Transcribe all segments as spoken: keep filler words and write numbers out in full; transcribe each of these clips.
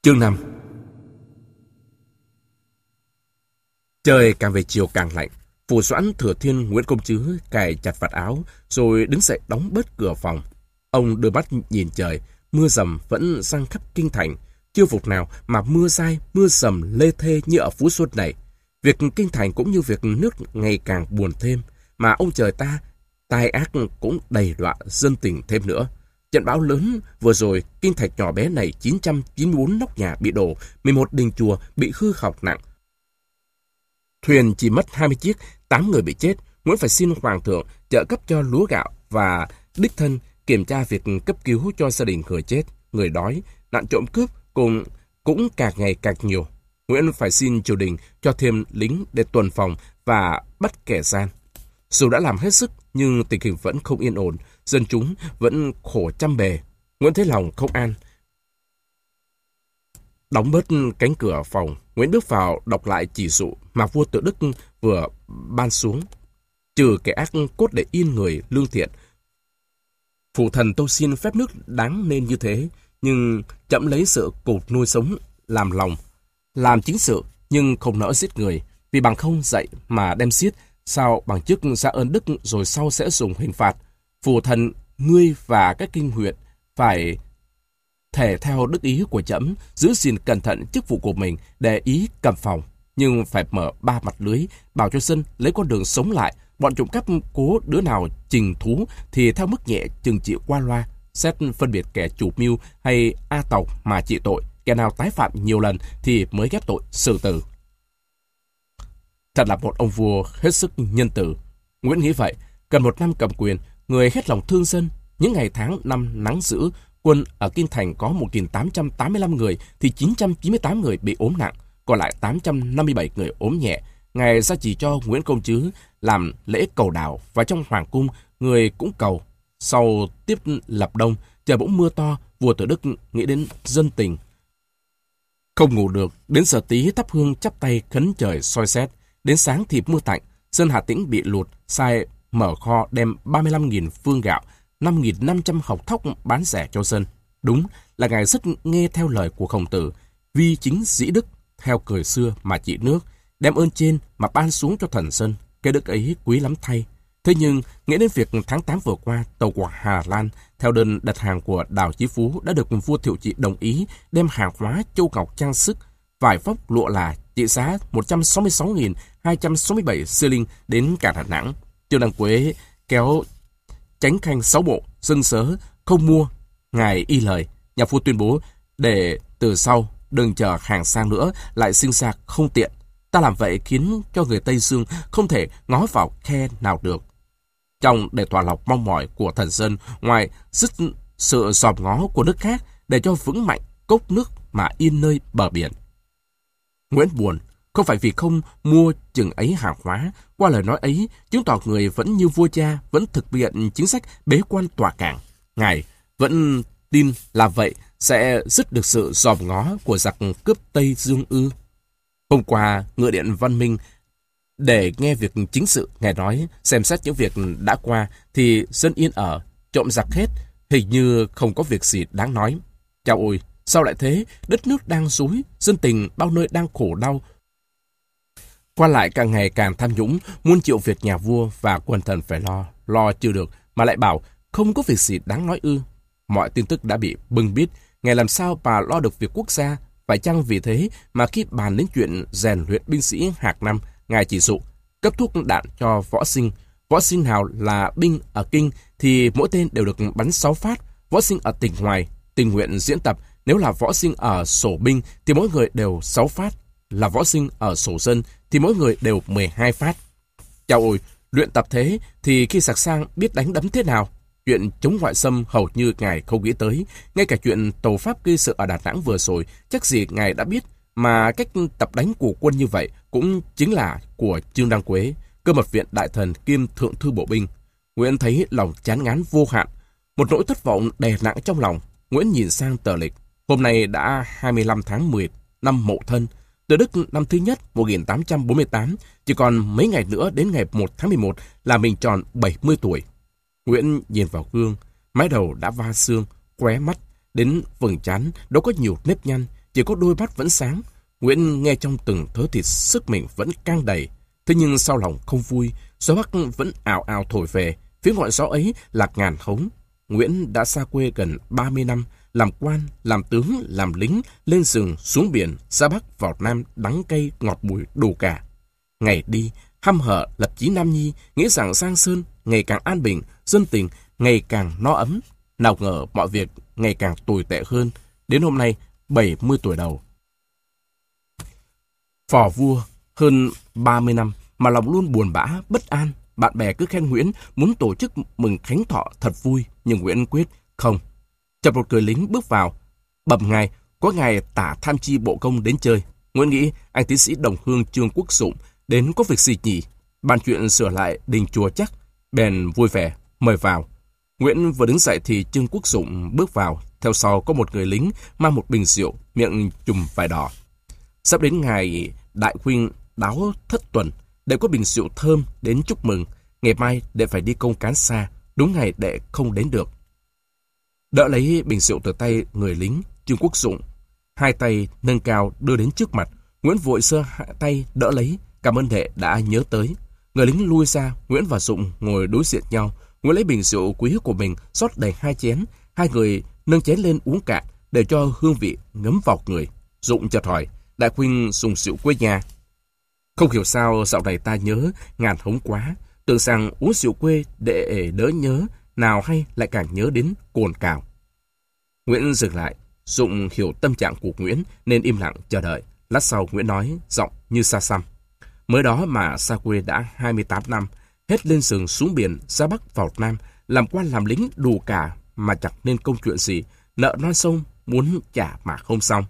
Chương năm. Trời càng về chiều càng lạnh. Phủ Doãn, Thừa Thiên, Nguyễn Công Trứ cài chặt vạt áo, rồi đứng dậy đóng bớt cửa phòng. Ông đưa mắt nhìn trời, mưa rầm vẫn giăng khắp kinh thành. Chưa phục nào mà mưa dai, mưa rầm lê thê như ở Phú Xuân này. Việc kinh thành cũng như việc nước ngày càng buồn thêm, mà ông trời ta, tai ác cũng đầy đọa dân tình thêm nữa. Trận bão lớn vừa rồi, kinh thành nhỏ bé này chín trăm chín mươi tư nóc nhà bị đổ, mười một đình chùa bị hư hỏng nặng. Thuyền chỉ mất hai mươi chiếc, tám người bị chết. Nguyễn phải xin hoàng thượng trợ cấp cho lúa gạo và đích thân kiểm tra việc cấp cứu cho gia đình người chết, người đói, nạn trộm cướp cùng cũng càng ngày càng nhiều. Nguyễn phải xin triều đình cho thêm lính để tuần phòng và bắt kẻ gian. Dù đã làm hết sức nhưng tình hình vẫn không yên ổn, dân chúng vẫn khổ trăm bề. Nguyễn thấy lòng không an. Đóng bớt cánh cửa phòng, Nguyễn bước vào đọc lại chỉ dụ mà vua Tự Đức vừa ban xuống. Trừ kẻ ác cốt để yên người lương thiện. Phụ thần tôi xin phép nước đáng nên như thế, nhưng chậm lấy sự cột nuôi sống làm lòng. Làm chính sự nhưng không nỡ giết người, vì bằng không dạy mà đem giết, sao bằng chức ra ơn đức rồi sau sẽ dùng hình phạt. Phụ thần ngươi và các kinh huyện phải thể theo đức ý của trẫm, giữ gìn cẩn thận chức vụ của mình để ý cầm phòng, nhưng phải mở ba mặt lưới, bảo cho dân lấy con đường sống lại. Bọn trộm cắp cố đứa nào trình thú thì theo mức nhẹ trừng trị qua loa, xét phân biệt kẻ chủ mưu hay a tộc mà trị tội, kẻ nào tái phạm nhiều lần thì mới ghép tội xử tử. Thật là một ông vua hết sức nhân từ. Nguyễn nghĩ vậy, gần một năm cầm quyền, người hết lòng thương dân. Những ngày tháng năm nắng dữ, quân ở kinh thành có một nghìn tám trăm tám mươi lăm người thì chín trăm chín mươi tám người bị ốm nặng, còn lại tám trăm năm mươi bảy người ốm nhẹ. Ngài ra chỉ cho Nguyễn Công Trứ làm lễ cầu đảo, và trong hoàng cung người cũng cầu. Sau tiếp lập đông, trời bỗng mưa to, vua Tự Đức nghĩ đến dân tình. Không ngủ được, đến giờ tí thắp hương chắp tay khấn trời soi xét. Đến sáng thì mưa tạnh, dân Hà Tĩnh bị lụt, sai mở kho đem ba mươi lăm nghìn phương gạo, năm nghìn năm trăm hộc thóc bán rẻ cho dân. Đúng là ngài rất nghe theo lời của Khổng Tử, vi chính dĩ đức, theo cười xưa mà trị nước, đem ơn trên mà ban xuống cho thần dân. Cái đức ấy quý lắm thay. Thế nhưng, nghĩ đến việc tháng tám vừa qua, tàu của Hà Lan, theo đơn đặt hàng của Đào Chí Phú, đã được vua Thiệu Trị đồng ý đem hàng hóa châu ngọc trang sức, vải vóc lụa là trị giá một trăm sáu mươi sáu nghìn hai trăm sáu mươi bảy xi-linh đến cảng Đà Nẵng. Trương Đăng Quế kéo chánh khanh sáu bộ, dâng sớ, không mua. Ngài y lời, nhà vua tuyên bố để từ sau đừng chờ hàng sang nữa lại sinh sạc không tiện. Ta làm vậy khiến cho người Tây Dương không thể ngó vào khe nào được. Trong để thỏa lòng mong mỏi của thần dân, ngoài dứt sự dòm ngó của nước khác để cho vững mạnh cốc nước mà yên nơi bờ biển. Nguyễn buồn, không phải vì không mua chừng ấy hàng hóa. Qua lời nói ấy, chứng tỏ người vẫn như vua cha, vẫn thực hiện chính sách bế quan tỏa cảng. Ngài vẫn tin là vậy sẽ dứt được sự dòm ngó của giặc cướp Tây Dương ư. Hôm qua, ngựa điện Văn Minh để nghe việc chính sự, ngài nói xem xét những việc đã qua thì dân yên ở, trộm giặc hết, hình như không có việc gì đáng nói. Chao ôi, sao lại thế? Đất nước đang rối, dân tình bao nơi đang khổ đau. Qua lại càng ngày càng tham nhũng, muôn triệu việc nhà vua và quần thần phải lo, lo chưa được mà lại bảo không có việc gì đáng nói ư. Mọi tin tức đã bị bưng bít, ngài làm sao mà lo được việc quốc gia? Phải chăng vì thế mà khi bàn đến chuyện rèn luyện binh sĩ hạc năm, ngài chỉ dụ cấp thuốc đạn cho võ sinh. Võ sinh nào là binh ở kinh thì mỗi tên đều được bắn sáu phát. Võ sinh ở tỉnh ngoài, tình nguyện diễn tập, nếu là võ sinh ở sổ binh thì mỗi người đều sáu phát. Là võ sinh ở sổ dân thì mỗi người đều mười hai phát. Chao ôi, luyện tập thế thì khi sặc sang biết đánh đấm thế nào? Chuyện chống ngoại xâm hầu như ngài không nghĩ tới. Ngay cả chuyện tàu Pháp gây sự ở Đà Nẵng vừa rồi, chắc gì ngài đã biết. Mà cách tập đánh của quân như vậy cũng chính là của Trương Đăng Quế, cơ mật viện đại thần kiêm thượng thư bộ binh. Nguyễn thấy lòng chán ngán vô hạn, một nỗi thất vọng đè nặng trong lòng. Nguyễn nhìn sang tờ lịch. Hôm nay đã hai mươi lăm tháng mười năm Mậu Thân. Tự Đức năm thứ nhất một nghìn tám trăm bốn mươi tám, chỉ còn mấy ngày nữa đến ngày một tháng mười một là mình tròn bảy mươi tuổi. Nguyễn nhìn vào gương, mái đầu đã va xương, khóe mắt đến vầng trán, đâu có nhiều nếp nhăn, chỉ có đôi mắt vẫn sáng. Nguyễn nghe trong từng thớ thịt sức mình vẫn căng đầy. Thế nhưng sau lòng không vui, gió bắc vẫn ào ào thổi về, phía ngọn gió ấy là ngàn hống. Nguyễn đã xa quê gần ba mươi năm, làm quan, làm tướng, làm lính, lên rừng, xuống biển, ra Bắc vào Nam, đắng cay, ngọt bùi đủ cả. Ngày đi, hăm hở lập chí Nam Nhi, nghĩ rằng Giang Sơn ngày càng an bình, dân tình ngày càng no ấm. Nào ngờ mọi việc ngày càng tồi tệ hơn, đến hôm nay bảy mươi tuổi đầu. Phò vua hơn ba mươi năm mà lòng luôn buồn bã, bất an. Bạn bè cứ khen Nguyễn muốn tổ chức mừng khánh thọ thật vui, nhưng Nguyễn quyết không. Chợt một người lính bước vào, bẩm ngài, có ngài tả tham chi bộ công đến chơi. Nguyễn nghĩ anh tiến sĩ đồng hương Trương Quốc Dụng đến có việc gì nhỉ? Bàn chuyện sửa lại đình chùa chắc, bèn vui vẻ mời vào. Nguyễn vừa đứng dậy thì Trương Quốc Dụng bước vào, theo sau có một người lính mang một bình rượu, miệng chùm vải đỏ. Sắp đến ngày đại huynh đáo thất tuần, đệ có bình rượu thơm đến chúc mừng. Ngày mai đệ phải đi công cán xa, đúng ngày đệ không đến được. Đỡ lấy bình rượu từ tay người lính, Trương Quốc Dụng hai tay nâng cao đưa đến trước mặt. Nguyễn vội giơ tay đỡ lấy, cảm ơn đệ đã nhớ tới. Người lính lui ra, Nguyễn và Dụng ngồi đối diện nhau. Nguyễn lấy bình rượu quý của mình rót đầy hai chén, hai người nâng chén lên uống cạn để cho hương vị ngấm vào người. Dụng chợt hỏi, đại huynh dùng rượu quê nhà? Không hiểu sao dạo này ta nhớ ngàn hống quá, tưởng rằng uống rượu quê để đỡ nhớ, nào hay lại càng nhớ đến cồn cào. Nguyễn dừng lại, Dụng hiểu tâm trạng của Nguyễn nên im lặng chờ đợi. Lát sau Nguyễn nói giọng như xa xăm, mới đó mà xa quê đã hai mươi tám năm, hết lên rừng xuống biển, ra Bắc vào Nam, làm quan làm lính đủ cả mà chẳng nên công chuyện gì, nợ non sông muốn trả mà không xong.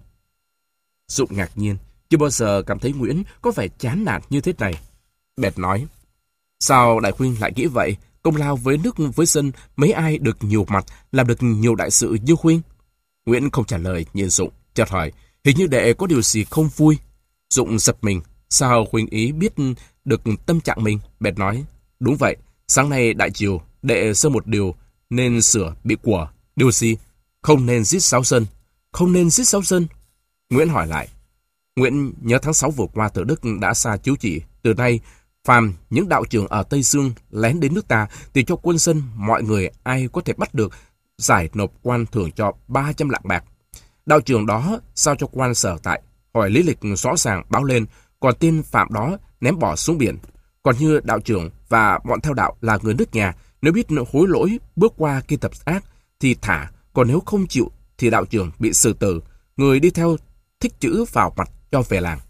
Dụng ngạc nhiên, chưa bao giờ cảm thấy Nguyễn có vẻ chán nản như thế này. Bèn nói, sao đại huynh lại nghĩ vậy? Công lao với nước với dân, mấy ai được nhiều mặt, làm được nhiều đại sự như huynh? Nguyễn không trả lời, nhìn Dụng, chợt hỏi, hình như đệ có điều gì không vui. Dụng giật mình, sao huynh ý biết được tâm trạng mình? Bèn nói, đúng vậy, sáng nay đại triều, đệ sơ một điều nên sửa bị của. Điều gì? Không nên giết sáu dân. Không nên giết sáu dân. Nguyễn hỏi lại. Nguyễn nhớ tháng sáu vừa qua Tự Đức đã ra chiếu chỉ, từ nay phàm những đạo trưởng ở Tây Dương lén đến nước ta thì cho quân dân mọi người ai có thể bắt được giải nộp quan thưởng cho ba trăm lạng bạc. Đạo trưởng đó sao cho quan sở tại, hỏi lý lịch rõ ràng báo lên, còn tên phạm đó ném bỏ xuống biển. Còn như đạo trưởng và bọn theo đạo là người nước nhà, nếu biết hối lỗi bước qua kia tập ác thì thả, còn nếu không chịu thì đạo trưởng bị xử tử, người đi theo thích chữ vào mặt cho về làng.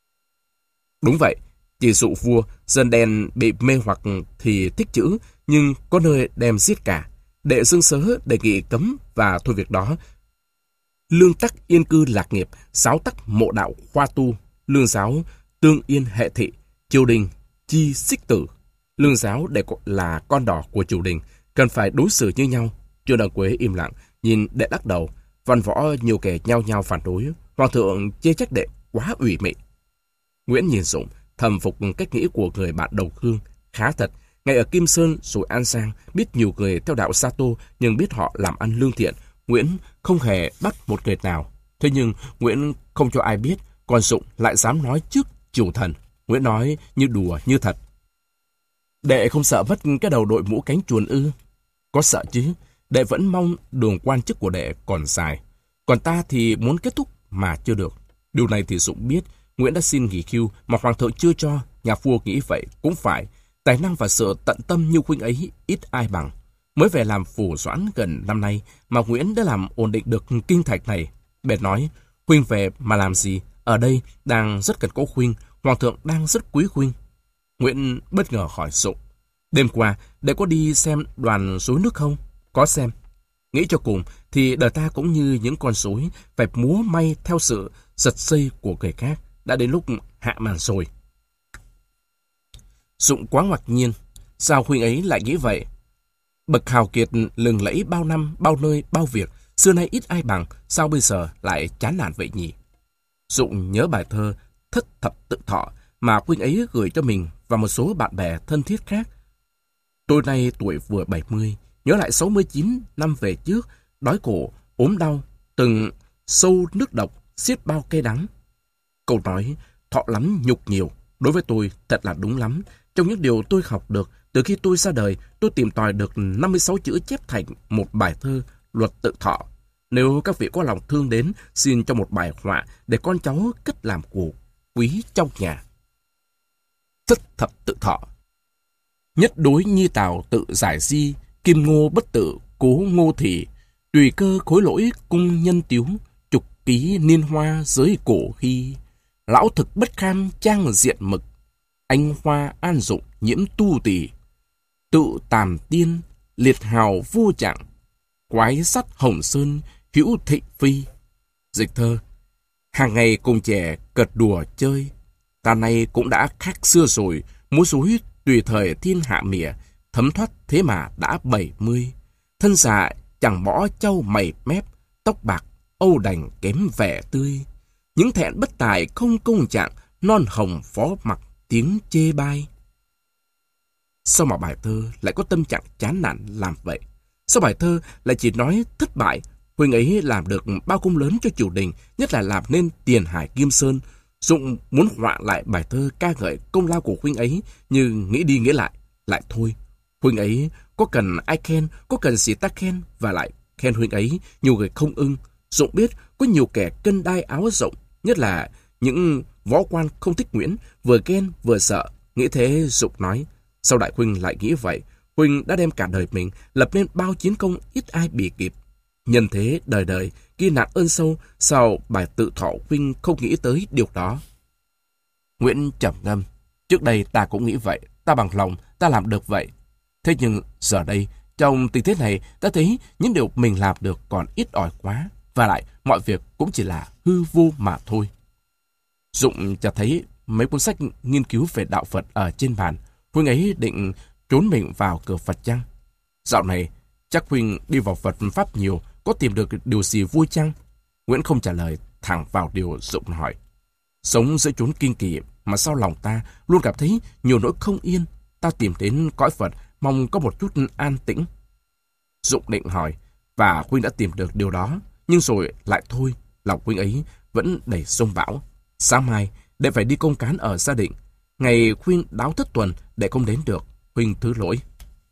Đúng vậy, chỉ dụ vua, dân đen bị mê hoặc thì thích chữ, nhưng có nơi đem giết cả. Đệ Dương Sớ đề nghị cấm và thôi việc đó. Lương tắc yên cư lạc nghiệp, giáo tắc mộ đạo khoa tu, lương giáo tương yên hệ thị, triều đình chi xích tử. Lương giáo để là con đỏ của triều đình, cần phải đối xử như nhau. Trương Đăng Quế im lặng, nhìn đệ lắc đầu. Văn võ nhiều kẻ nhao nhao phản đối. Hoàng thượng chê trách đệ quá ủy mị. Nguyễn nhìn Dụng, thầm phục cách nghĩ của người bạn đầu hương. Khá thật, ngày ở Kim Sơn rồi An Giang, biết nhiều người theo đạo Sa Tô nhưng biết họ làm ăn lương thiện. Nguyễn không hề bắt một người nào. Thế nhưng Nguyễn không cho ai biết, còn Dụng lại dám nói trước triều thần. Nguyễn nói như đùa như thật. Đệ không sợ mất cái đầu đội mũ cánh chuồn ư? Có sợ chứ, đệ vẫn mong đường quan chức của đệ còn dài. Còn ta thì muốn kết thúc mà chưa được. Điều này thì Dụng biết. Nguyễn đã xin nghỉ hưu mà hoàng thượng chưa cho. Nhà vua nghĩ vậy cũng phải. Tài năng và sự tận tâm như huynh ấy ít ai bằng. Mới về làm phủ doãn gần năm nay mà Nguyễn đã làm ổn định được kinh thạch này. Bèn nói, huynh về mà làm gì? Ở đây đang rất cần có huynh. Hoàng thượng đang rất quý huynh. Nguyễn bất ngờ hỏi Dụng, đêm qua đệ có đi xem đoàn rối nước không? Có xem. Nghĩ cho cùng thì đời ta cũng như những con rối, phải múa may theo sự giật dây của người khác. Đã đến lúc hạ màn rồi. Dụng quá ngạc nhiên. Sao huynh ấy lại nghĩ vậy? Bậc hào kiệt lừng lẫy bao năm, bao nơi, bao việc, xưa nay ít ai bằng, sao bây giờ lại chán nản vậy nhỉ? Dụng nhớ bài thơ Thất Thập Tự Thọ mà huynh ấy gửi cho mình và một số bạn bè thân thiết khác. Tôi nay tuổi vừa bảy mươi, nhớ lại sáu mươi chín năm về trước, đói khổ, ốm đau, từng sâu nước độc, xiết bao cay đắng. Câu nói thọ lắm nhục nhiều đối với tôi thật là đúng lắm. Trong những điều tôi học được từ khi tôi ra đời, tôi tìm tòi được năm mươi sáu chữ chép thành một bài thơ Luật Tự Thọ. Nếu các vị có lòng thương đến, xin cho một bài họa để con cháu cất làm của quý trong nhà. Thất thập tự thọ. Nhất đối nhi tào tự giải di, kim ngô bất tự cố ngô thị, tùy cơ khối lỗi cung nhân tiếu, trục ký niên hoa giới cổ hy. Lão thực bất kham trang diện mực, anh hoa an dụng nhiễm tu tỳ. Tự tàm tiên, liệt hào vô trạng, quái sắt hồng sơn, hữu thị phi. Dịch thơ. Hàng ngày cùng trẻ cợt đùa chơi, ta nay cũng đã khác xưa rồi, múa rối tùy thời thiên hạ mỉa, thấm thoát thế mà đã bảy mươi. Thân già chẳng bỏ trâu mày mép, tóc bạc âu đành kém vẻ tươi. Những thẹn bất tài không công trạng, non hồng phó mặc tiếng chê bai. Sao mà bài thơ lại có tâm trạng chán nản làm vậy? Sao bài thơ lại chỉ nói thất bại? Huynh ấy làm được bao công lớn cho triều đình, nhất là làm nên Tiền Hải Kim Sơn. Dụng muốn họa lại bài thơ ca ngợi công lao của huynh ấy, như nghĩ đi nghĩ lại, lại thôi. Huynh ấy có cần ai khen, có cần gì ta khen, và lại khen huynh ấy, nhiều người không ưng. Dụng biết có nhiều kẻ cân đai áo rộng, nhất là những võ quan không thích Nguyễn, vừa ghen vừa sợ. Nghĩ thế Dụng nói, sao đại huynh lại nghĩ vậy? Huynh đã đem cả đời mình lập nên bao chiến công ít ai bì kịp. Nhân thế đời đời ghi nặng ơn sâu, sao bài tự thọ huynh không nghĩ tới điều đó? Nguyễn trầm ngâm. Trước đây ta cũng nghĩ vậy, ta bằng lòng, ta làm được vậy. Thế nhưng giờ đây, trong tình thế này, ta thấy những điều mình làm được còn ít ỏi quá, và lại mọi việc cũng chỉ là hư vô mà thôi. Dụng cho thấy mấy cuốn sách nghiên cứu về đạo Phật ở trên bàn. Huynh ấy định trốn mình vào cửa Phật chăng? Dạo này, chắc huynh đi vào Phật Pháp nhiều, có tìm được điều gì vui chăng? Nguyễn không trả lời thẳng vào điều Dụng hỏi. Sống giữa chốn kinh kỳ mà sao lòng ta luôn cảm thấy nhiều nỗi không yên. Ta tìm đến cõi Phật, mong có một chút an tĩnh. Dụng định hỏi, và huynh đã tìm được điều đó, nhưng rồi lại thôi, lòng huynh ấy vẫn đầy sông bão. Sáng mai, để phải đi công cán ở gia định. Ngày huynh đáo thất tuần để không đến được, huynh thứ lỗi.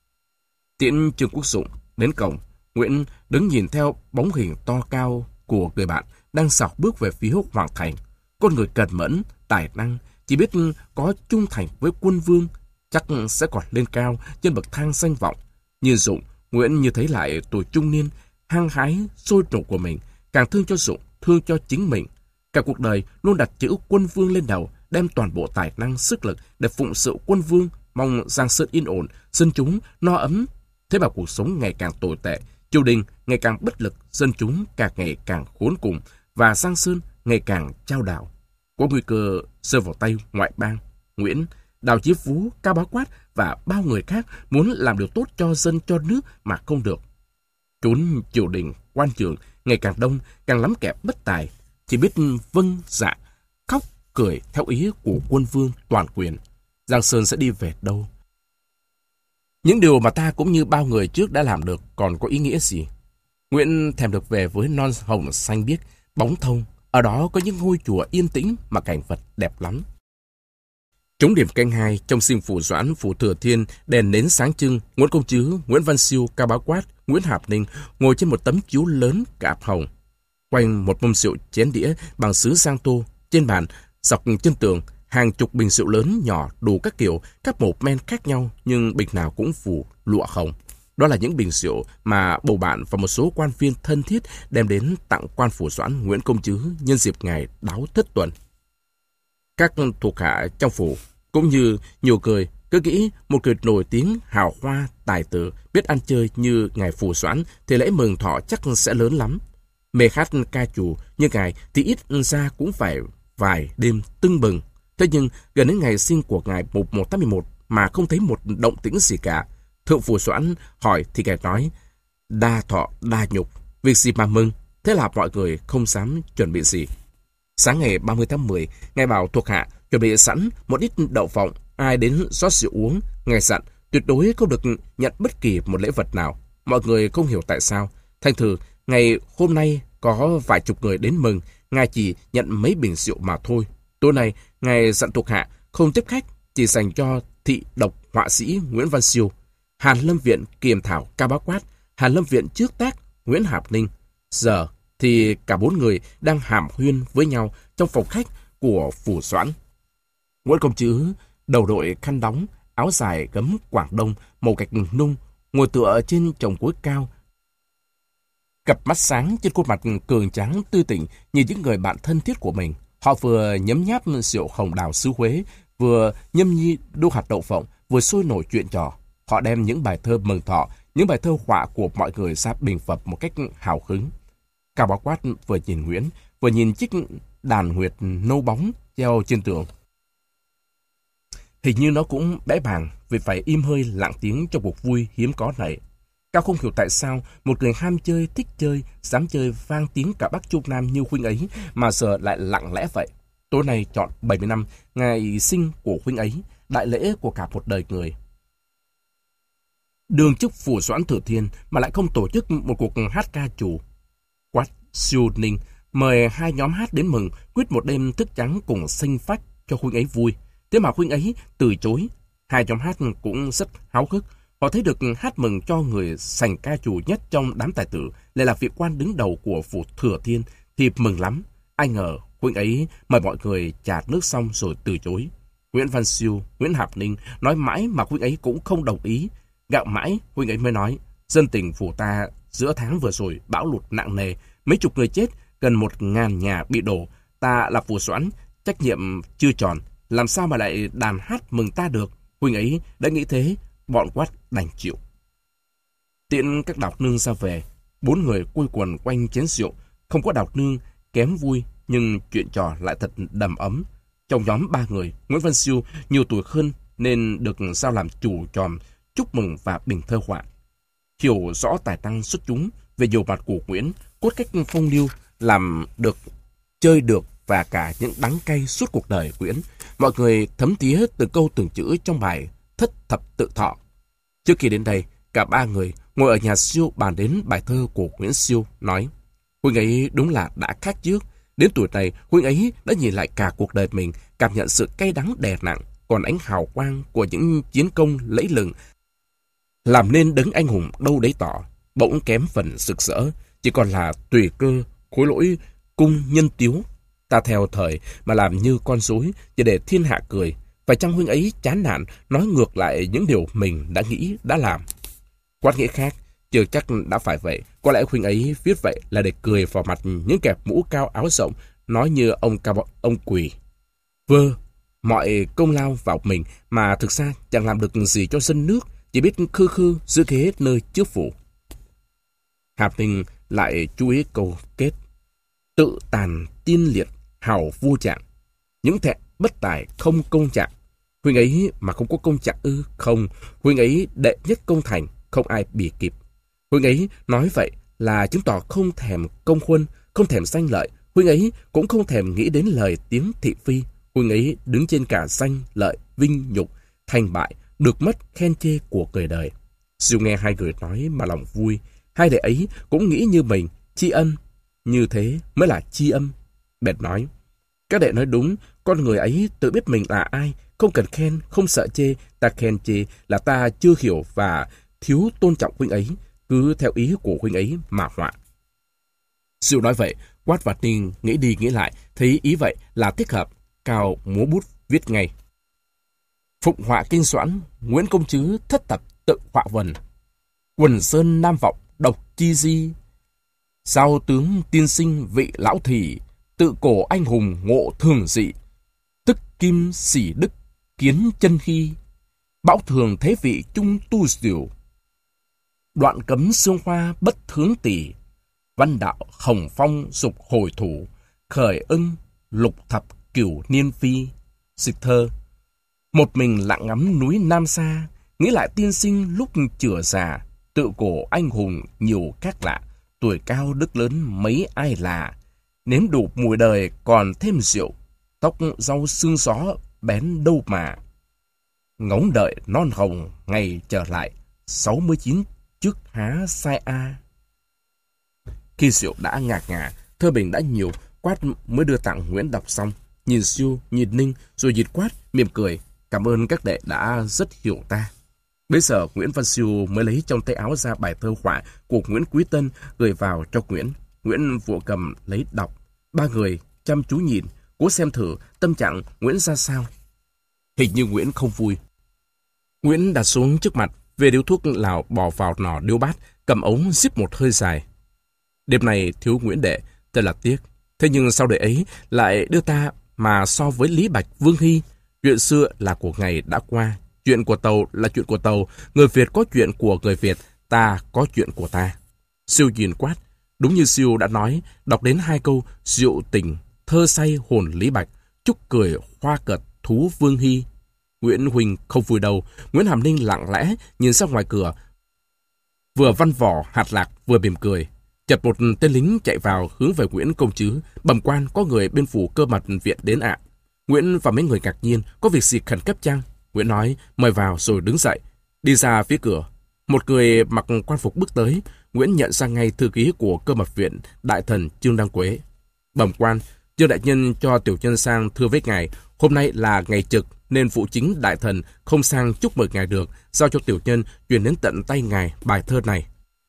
Tiễn Trương Quốc Dụng đến cổng, Nguyễn đứng nhìn theo bóng hình to cao của người bạn đang xọc bước về phía Hoàng Thành. Con người cẩn mẫn, tài năng, chỉ biết có trung thành với quân vương, chắc sẽ còn lên cao trên bậc thang danh vọng. Như Dụng, Nguyễn như thấy lại tuổi trung niên, hăng hái, sôi nổi của mình, càng thương cho Dụng, thương cho chính mình. Cả cuộc đời luôn đặt chữ quân vương lên đầu, đem toàn bộ tài năng, sức lực để phụng sự quân vương, mong Giang Sơn yên ổn, dân chúng no ấm. Thế mà cuộc sống ngày càng tồi tệ, triều đình ngày càng bất lực, dân chúng càng ngày càng khốn cùng, và Giang Sơn ngày càng chao đảo. Có nguy cơ rơi vào tay ngoại bang. Nguyễn, Đào Chí Phú, Cao Bá Quát và bao người khác muốn làm điều tốt cho dân cho nước mà không được. Chốn triều đình, quan trường ngày càng đông, càng lắm kẻ bất tài, chỉ biết vâng dạ, khóc cười theo ý của quân vương toàn quyền. Giang Sơn sẽ đi về đâu? Những điều mà ta cũng như bao người trước đã làm được còn có ý nghĩa gì? Nguyễn thèm được về với non hồng xanh biếc, bóng thông. Ở đó có những ngôi chùa yên tĩnh mà cảnh vật đẹp lắm. Trống điểm canh hai, trong Sim Phủ Doãn, Phủ Thừa Thiên, đèn nến sáng trưng, Nguyễn Công Trứ, Nguyễn Văn Siêu, Cao Bá Quát, Nguyễn Hạp Ninh ngồi trên một tấm chiếu lớn cạp hồng. Quanh một mâm rượu chén đĩa bằng sứ Giang Tô, trên bàn, dọc chân tường, hàng chục bình rượu lớn nhỏ đủ các kiểu, các màu men khác nhau nhưng bình nào cũng phủ lụa hồng. Đó là những bình rượu mà bầu bạn và một số quan viên thân thiết đem đến tặng quan phủ Doãn Nguyễn Công Trứ nhân dịp ngày đáo thất tuần. Các thuộc hạ trong phủ cũng như nhiều người cứ nghĩ một người nổi tiếng hào hoa tài tử biết ăn chơi như ngài phủ Doãn thì lễ mừng thọ chắc sẽ lớn lắm. Mê hát ca trù như ngài thì ít ra cũng phải vài đêm tưng bừng. Thế nhưng gần đến ngày sinh của ngài mùng một tháng mười một mà không thấy một động tĩnh gì cả. Thượng phủ Doãn hỏi thì ngài nói, đa thọ đa nhục, việc gì mà mừng? Thế là mọi người không dám chuẩn bị gì. Sáng ngày ba mươi tháng mười, ngài bảo thuộc hạ chuẩn bị sẵn một ít đậu phộng, ai đến rót rượu uống. Ngài dặn tuyệt đối không được nhận bất kỳ một lễ vật nào. Mọi người không hiểu tại sao. Thành thử ngày hôm nay có vài chục người đến mừng, ngài chỉ nhận mấy bình rượu mà thôi. Tối nay, ngài dặn thuộc hạ không tiếp khách, chỉ dành cho thị độc họa sĩ Nguyễn Văn Siêu, Hàn Lâm Viện kiềm thảo Cao Bá Quát, Hàn Lâm Viện trước tác Nguyễn Hạp Ninh. Giờ thì cả bốn người đang hàn huyên với nhau trong phòng khách của phủ Doãn. Nguyễn Công Trứ đầu đội khăn đóng, áo dài gấm Quảng Đông màu gạch nung, ngồi tựa trên chồng cối cao. Cặp mắt sáng trên khuôn mặt cường tráng tươi tỉnh như những người bạn thân thiết của mình. Họ vừa nhấm nháp rượu hồng đào xứ Huế, vừa nhâm nhi đu hạt đậu phộng, vừa sôi nổi chuyện trò. Họ đem những bài thơ mừng thọ, những bài thơ họa của mọi người ra bình phẩm một cách hào hứng. Cao Bá Quát vừa nhìn Nguyễn, vừa nhìn chiếc đàn huyệt nâu bóng treo trên tường. Hình như nó cũng bẽ bàng vì phải im hơi lặng tiếng trong cuộc vui hiếm có này. Cao không hiểu tại sao một người ham chơi, thích chơi, dám chơi vang tiếng cả Bắc Trung Nam như huynh ấy mà giờ lại lặng lẽ vậy. Tối nay chọn bảy mươi năm ngày sinh của huynh ấy, đại lễ của cả một đời người. Đường chức phủ Doãn Thừa Thiên mà lại không tổ chức một cuộc hát ca trù. Quát Siêu Ninh mời hai nhóm hát đến mừng, quyết một đêm thức trắng cùng xinh phách cho huynh ấy vui. Thế mà huynh ấy từ chối. Hai nhóm hát cũng rất háo hức. Họ thấy được hát mừng cho người sành ca trù nhất trong đám tài tử, lại là vị quan đứng đầu của phủ Thừa Thiên, thì mừng lắm. Ai ngờ huynh ấy mời mọi người trà nước xong rồi từ chối. Nguyễn Văn Siêu, Nguyễn Hạp Ninh nói mãi mà huynh ấy cũng không đồng ý. Gạo mãi huynh ấy mới nói, dân tình phủ ta giữa tháng vừa rồi bão lụt nặng nề, mấy chục người chết, gần một ngàn nhà bị đổ. Ta là phủ Doãn, trách nhiệm chưa tròn, làm sao mà lại đàn hát mừng ta được. Huynh ấy đã nghĩ thế, bọn Quát đành chịu. Tiện các đào nương ra về, bốn người quây quần quanh chén rượu, không có đào nương kém vui, nhưng chuyện trò lại thật đầm ấm. Trong nhóm ba người, Nguyễn Văn Siêu nhiều tuổi hơn nên được giao làm chủ tròm chúc mừng và bình thơ họa. Hiểu rõ tài năng xuất chúng về nhiều mặt của Nguyễn, cốt cách phong lưu, làm được, chơi được và cả những đắng cay suốt cuộc đời Nguyễn, mọi người thấm thía từ câu từng chữ trong bài Thất Thập Tự Thọ. Trước khi đến đây, cả ba người ngồi ở nhà Siêu bàn đến bài thơ của Nguyễn Siêu, nói: huynh ấy đúng là đã khác trước. Đến tuổi này, huynh ấy đã nhìn lại cả cuộc đời mình, cảm nhận sự cay đắng đè nặng, còn ánh hào quang của những chiến công lẫy lừng làm nên đấng anh hùng đâu đấy tỏ, bỗng kém phần rực rỡ, chỉ còn là tùy cơ, khối lỗi, cung nhân tiếu. Ta theo thời mà làm như con rối chỉ để thiên hạ cười. Phải chăng huynh ấy chán nản nói ngược lại những điều mình đã nghĩ, đã làm? Quát nghĩa khác, chưa chắc đã phải vậy. Có lẽ huynh ấy viết vậy là để cười vào mặt những kẻ mũ cao áo rộng, nói như ông cao ông quỳ. Vơ, mọi công lao vào mình mà thực ra chẳng làm được gì cho dân nước, chỉ biết khư khư giữ ghế nơi trước phủ. Hạp Ninh lại chú ý câu kết: tự tàn tiên liệt, hào vua trạng. Những thẹn bất tài không công trạng. Huynh ấy mà không có công trạng ư? Không, huynh ấy đệ nhất công thành, không ai bì kịp. Huynh ấy nói vậy là chứng tỏ không thèm công huân, không thèm danh lợi. Huynh ấy cũng không thèm nghĩ đến lời tiếng thị phi. Huynh ấy đứng trên cả danh lợi, vinh nhục, thành bại, được mất khen chê của người đời. Siêu nghe hai người nói mà lòng vui. Hai đệ ấy cũng nghĩ như mình, tri ân. Như thế mới là tri âm. Bèn nói: các đệ nói đúng, con người ấy tự biết mình là ai, không cần khen, không sợ chê. Ta khen chê là ta chưa hiểu và thiếu tôn trọng huynh ấy, cứ theo ý của huynh ấy mà họa. Siêu nói vậy, Quát và Ninh nghĩ đi nghĩ lại, thấy ý vậy là thích hợp, cao múa bút viết ngay: Phụng họa kinh Doãn, Nguyễn Công Trứ thất tập tự họa vần. Quần sơn nam vọng độc chi di, sao tướng tiên sinh vị lão thị, tự cổ anh hùng ngộ thường dị. Tức kim sỉ đức kiến chân hy, bão thường thế vị trung tu diệu. Đoạn cấm xương hoa bất thướng tỷ, văn đạo hồng phong dục hồi thủ. Khởi ưng lục thập cửu niên phi. Dịch thơ: một mình lặng ngắm núi Nam Sa, nghĩ lại tiên sinh lúc chửa già. Tự cổ anh hùng nhiều khác lạ, tuổi cao đức lớn mấy ai là. Nếm đủ mùi đời còn thêm rượu, tóc rau xương gió bén đâu mà. Ngóng đợi non hồng ngày trở lại, sáu mươi chín trước há sai a. Khi rượu đã ngạc ngà, thơ bình đã nhiều, Quát mới đưa tặng Nguyễn đọc xong, nhìn Siêu, nhìn Ninh, rồi nhìn Quát, mỉm cười. Cảm ơn các đệ đã rất hiểu ta. Bây giờ Nguyễn Văn Siêu mới lấy trong tay áo ra bài thơ họa của Nguyễn Quý Tân gửi vào cho Nguyễn. Nguyễn vội cầm lấy đọc. Ba người chăm chú nhìn, cố xem thử tâm trạng Nguyễn ra sao. Hình như Nguyễn không vui. Nguyễn đặt xuống trước mặt, về điếu thuốc lào bỏ vào nỏ điếu bát, cầm ống rít một hơi dài. Đêm này thiếu Nguyễn đệ, thật là tiếc. Thế nhưng sau đời ấy lại đưa ta mà so với Lý Bạch, Vương Hy. Chuyện xưa là của ngày đã qua. Chuyện của Tàu là chuyện của Tàu. Người Việt có chuyện của người Việt, ta có chuyện của ta. Siêu nhìn Quát. Đúng như Siêu đã nói, đọc đến hai câu rượu tình, thơ say hồn Lý Bạch, chúc cười hoa cợt thú Vương Hy. Nguyễn huynh không vui đâu. Nguyễn Hàm Ninh lặng lẽ nhìn ra ngoài cửa, vừa văn vỏ hạt lạc vừa mỉm cười. Chợt một tên lính chạy vào hướng về Nguyễn công chứ. Bẩm quan, có người bên phủ Cơ Mật viện đến ạ. Nguyễn và mấy người ngạc nhiên, có việc gì khẩn cấp chăng? Nguyễn nói mời vào rồi đứng dậy, đi ra phía cửa. Một người mặc quan phục bước tới. Nguyễn nhận ra ngay thư ký của Cơ Mật viện, đại thần Trương Đăng Quế. Bẩm quan, Trương đại nhân cho tiểu nhân sang thưa với ngài, hôm nay là ngày trực nên phụ chính đại thần không sang chúc mừng ngài được, giao cho tiểu nhân truyền đến tận tay ngài bài thơ này.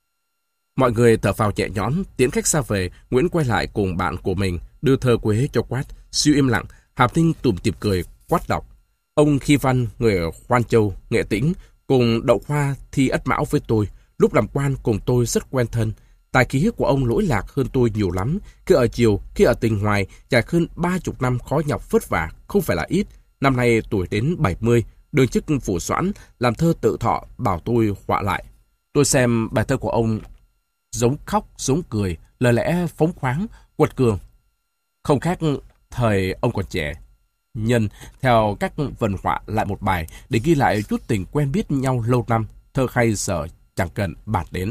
Mọi người thở phào nhẹ nhõm, tiễn khách ra về. Nguyễn quay lại cùng bạn của mình, đưa thơ Quế cho Quát. Siêu im lặng, Hàm Ninh tủm tỉm cười. Quát đọc: ông Khi Văn, người ở Khoan Châu, Nghệ Tĩnh, cùng Đậu Hoa thi Ất Mão với tôi. Lúc làm quan cùng tôi rất quen thân. Tài khí của ông lỗi lạc hơn tôi nhiều lắm. Khi ở Triều, khi ở Tình Hoài, trải hơn ba chục năm khó nhọc vất vả, không phải là ít. Năm nay tuổi đến bảy mươi, đương chức phủ soãn, làm thơ tự thọ, bảo tôi họa lại. Tôi xem bài thơ của ông giống khóc, giống cười, lời lẽ phóng khoáng, quật cường. Không khác thời ông còn trẻ. Nhân theo các vần họa lại một bài để ghi lại chút tình quen biết nhau lâu năm, thơ hay giờ chẳng cần bạt đến.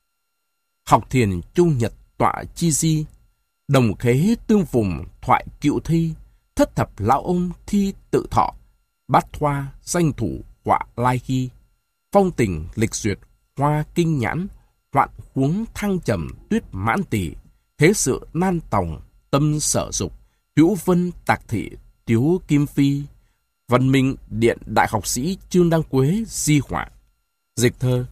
Học thiền trung nhật tọa chi di, đồng khế tương vùng thoại cựu thi, thất thập lão ông thi tự thọ, bát thoa danh thủ họa lai hy, phong tình lịch duyệt hoa kinh nhãn, hoạn huống thăng trầm tuyết mãn tỷ, thế sự nan tòng tâm sở dục, hữu vân tạc thị tiếu kim phi, văn minh điện đại học sĩ Trương Đăng Quế di họa. Dịch thơ: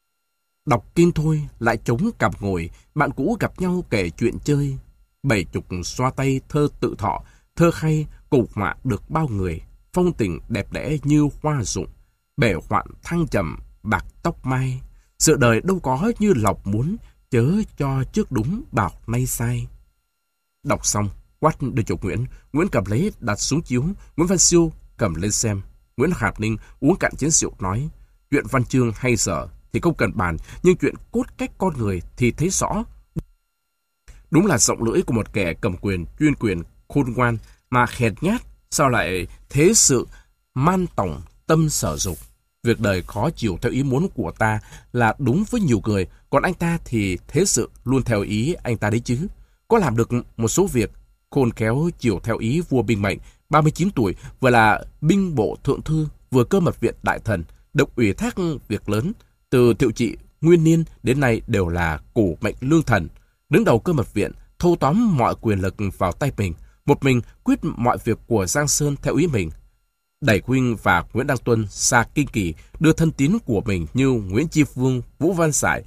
đọc kinh thôi lại chống cặp ngồi, bạn cũ gặp nhau kể chuyện chơi. Bảy chục xoa tay thơ tự thọ, thơ hay cùng họa được bao người, phong tình đẹp đẽ như hoa rụng, bể hoạn thăng trầm bạc tóc mai. Sự đời đâu có như lọc muốn, chớ cho trước đúng bảo nay sai. Đọc xong, Quát đưa cho Nguyễn. Nguyễn cầm lấy đặt xuống chiếu. Nguyễn Văn Siêu cầm lên xem. Nguyễn Hàm Ninh uống cạn chén rượu nói: chuyện văn chương hay dở thì không cần bàn, nhưng chuyện cốt cách con người thì thấy rõ. Đúng là giọng lưỡi của một kẻ cầm quyền chuyên quyền khôn ngoan, mà hèn nhát sao lại thế sự man tòng tâm sở dục. Việc đời khó chịu theo ý muốn của ta là đúng với nhiều người, còn anh ta thì thế sự luôn theo ý anh ta đấy chứ. Có làm được một số việc khôn khéo chiều theo ý vua binh mệnh, ba mươi chín tuổi, vừa là binh bộ thượng thư, vừa Cơ Mật viện đại thần, được ủy thác việc lớn. Từ Thiệu Trị, Nguyên Niên đến nay đều là cổ mệnh lương thần. Đứng đầu Cơ Mật viện, thâu tóm mọi quyền lực vào tay mình, một mình quyết mọi việc của Giang Sơn theo ý mình. Đẩy huynh và Nguyễn Đăng Tuân xa kinh kỳ, đưa thân tín của mình như Nguyễn Chi Vương, Vũ Văn Sải,